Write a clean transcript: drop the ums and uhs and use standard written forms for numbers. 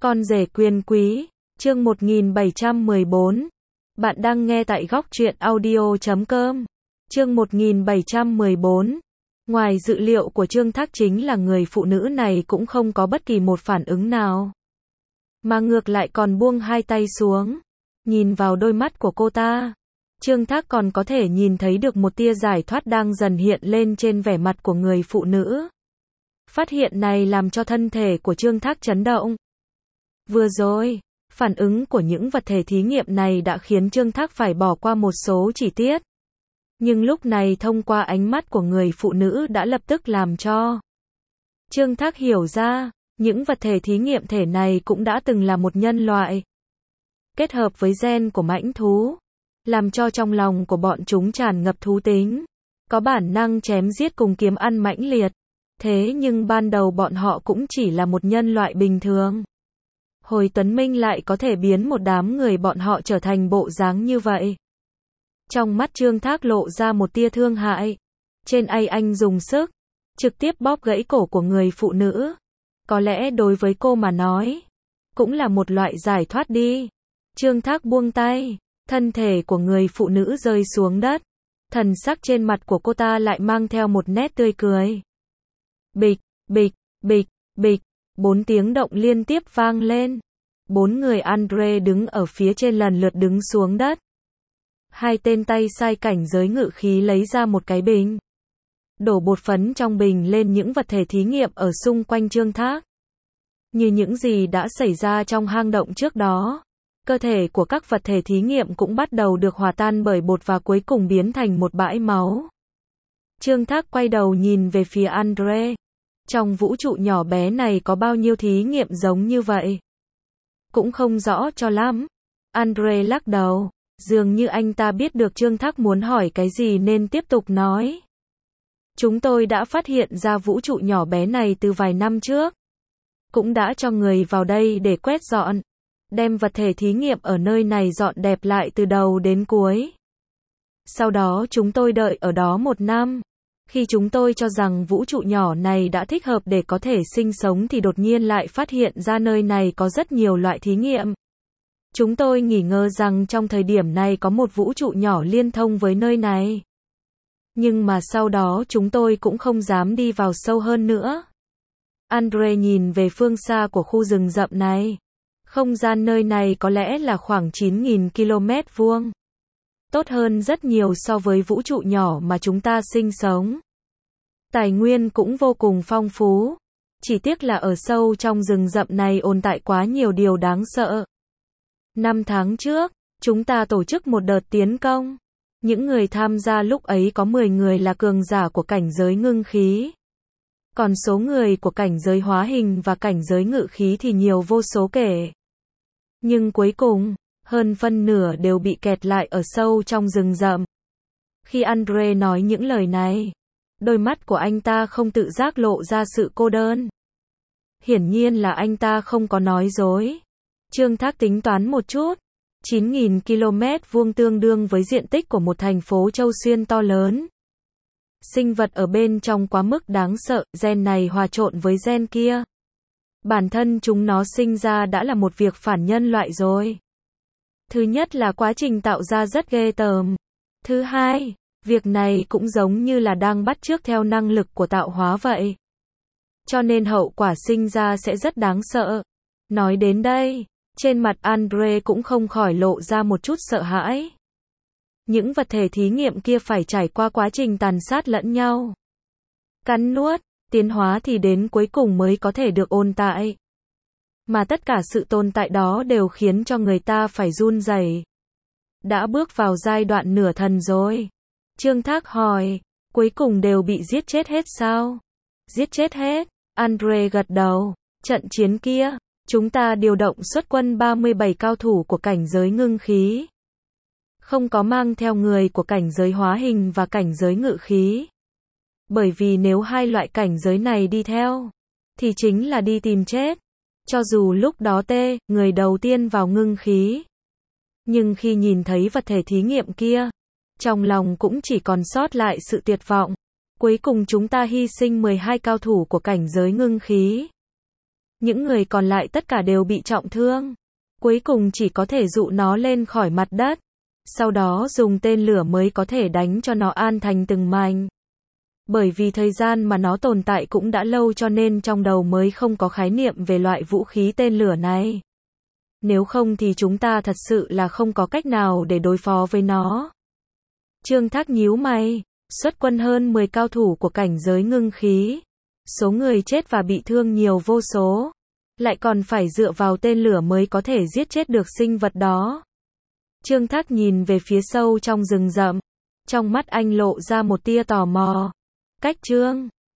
Con rể quyền quý, chương 1714. Bạn đang nghe tại góc truyện audio.com. Chương 1714. Ngoài dự liệu của Trương Thác chính là người phụ nữ này cũng không có bất kỳ một phản ứng nào. Mà ngược lại còn buông hai tay xuống. Nhìn vào đôi mắt của cô ta. Trương Thác còn có thể nhìn thấy được một tia giải thoát đang dần hiện lên trên vẻ mặt của người phụ nữ. Phát hiện này làm cho thân thể của Trương Thác chấn động. Vừa rồi, phản ứng của những vật thể thí nghiệm này đã khiến Trương Thác phải bỏ qua một số chi tiết. Nhưng lúc này thông qua ánh mắt của người phụ nữ đã lập tức làm cho Trương Thác hiểu ra, những vật thể thí nghiệm thể này cũng đã từng là một nhân loại. Kết hợp với gen của mãnh thú, làm cho trong lòng của bọn chúng tràn ngập thú tính, có bản năng chém giết cùng kiếm ăn mãnh liệt. Thế nhưng ban đầu bọn họ cũng chỉ là một nhân loại bình thường. Hồi Tuấn Minh lại có thể biến một đám người bọn họ trở thành bộ dáng như vậy. Trong mắt Trương Thác lộ ra một tia thương hại. Trên anh dùng sức, trực tiếp bóp gãy cổ của người phụ nữ. Có lẽ đối với cô mà nói, cũng là một loại giải thoát đi. Trương Thác buông tay, thân thể của người phụ nữ rơi xuống đất. Thần sắc trên mặt của cô ta lại mang theo một nét tươi cười. Bịch, bịch, bịch, bịch. 4 tiếng động liên tiếp vang lên. 4 người Andre đứng ở phía trên lần lượt đứng xuống đất. Hai tên tay sai cảnh giới ngự khí lấy ra một cái bình. Đổ bột phấn trong bình lên những vật thể thí nghiệm ở xung quanh Trương Thác. Như những gì đã xảy ra trong hang động trước đó. Cơ thể của các vật thể thí nghiệm cũng bắt đầu được hòa tan bởi bột và cuối cùng biến thành một bãi máu. Trương Thác quay đầu nhìn về phía Andre. Trong vũ trụ nhỏ bé này có bao nhiêu thí nghiệm giống như vậy? Cũng không rõ cho lắm. Andre lắc đầu, dường như anh ta biết được Trương Thác muốn hỏi cái gì nên tiếp tục nói. Chúng tôi đã phát hiện ra vũ trụ nhỏ bé này từ vài năm trước. Cũng đã cho người vào đây để quét dọn. Đem vật thể thí nghiệm ở nơi này dọn đẹp lại từ đầu đến cuối. Sau đó chúng tôi đợi ở đó 1 năm. Khi chúng tôi cho rằng vũ trụ nhỏ này đã thích hợp để có thể sinh sống thì đột nhiên lại phát hiện ra nơi này có rất nhiều loại thí nghiệm. Chúng tôi nghi ngờ rằng trong thời điểm này có một vũ trụ nhỏ liên thông với nơi này. Nhưng mà sau đó chúng tôi cũng không dám đi vào sâu hơn nữa. Andre nhìn về phương xa của khu rừng rậm này. Không gian nơi này có lẽ là khoảng 9.000 km vuông. Tốt hơn rất nhiều so với vũ trụ nhỏ mà chúng ta sinh sống. Tài nguyên cũng vô cùng phong phú. Chỉ tiếc là ở sâu trong rừng rậm này tồn tại quá nhiều điều đáng sợ. 5 tháng trước, chúng ta tổ chức một đợt tiến công. Những người tham gia lúc ấy có 10 người là cường giả của cảnh giới ngưng khí. Còn số người của cảnh giới hóa hình và cảnh giới ngự khí thì nhiều vô số kể. Nhưng cuối cùng, hơn phân nửa đều bị kẹt lại ở sâu trong rừng rậm. Khi Andre nói những lời này, đôi mắt của anh ta không tự giác lộ ra sự cô đơn. Hiển nhiên là anh ta không có nói dối. Trương Thác tính toán một chút. 9.000 km vuông tương đương với diện tích của một thành phố Châu Xuyên to lớn. Sinh vật ở bên trong quá mức đáng sợ, gen này hòa trộn với gen kia. Bản thân chúng nó sinh ra đã là một việc phản nhân loại rồi. Thứ nhất là quá trình tạo ra rất ghê tởm. Thứ hai, việc này cũng giống như là đang bắt chước theo năng lực của tạo hóa vậy. Cho nên hậu quả sinh ra sẽ rất đáng sợ. Nói đến đây, trên mặt Andre cũng không khỏi lộ ra một chút sợ hãi. Những vật thể thí nghiệm kia phải trải qua quá trình tàn sát lẫn nhau. Cắn nuốt, tiến hóa thì đến cuối cùng mới có thể được tồn tại. Mà tất cả sự tồn tại đó đều khiến cho người ta phải run rẩy. Đã bước vào giai đoạn nửa thần rồi. Trương Thác hỏi, cuối cùng đều bị giết chết hết sao? Giết chết hết, Andre gật đầu. Trận chiến kia, chúng ta điều động xuất quân 37 cao thủ của cảnh giới ngưng khí. Không có mang theo người của cảnh giới hóa hình và cảnh giới ngự khí. Bởi vì nếu hai loại cảnh giới này đi theo, thì chính là đi tìm chết. Cho dù lúc đó người đầu tiên vào ngưng khí. Nhưng khi nhìn thấy vật thể thí nghiệm kia, trong lòng cũng chỉ còn sót lại sự tuyệt vọng. Cuối cùng chúng ta hy sinh 12 cao thủ của cảnh giới ngưng khí. Những người còn lại tất cả đều bị trọng thương. Cuối cùng chỉ có thể dụ nó lên khỏi mặt đất. Sau đó dùng tên lửa mới có thể đánh cho nó an thành từng mảnh. Bởi vì thời gian mà nó tồn tại cũng đã lâu cho nên trong đầu mới không có khái niệm về loại vũ khí tên lửa này. Nếu không thì chúng ta thật sự là không có cách nào để đối phó với nó. Trương Thác nhíu mày, xuất quân hơn 10 cao thủ của cảnh giới ngưng khí. Số người chết và bị thương nhiều vô số. Lại còn phải dựa vào tên lửa mới có thể giết chết được sinh vật đó. Trương Thác nhìn về phía sâu trong rừng rậm. Trong mắt anh lộ ra một tia tò mò. Cách Trương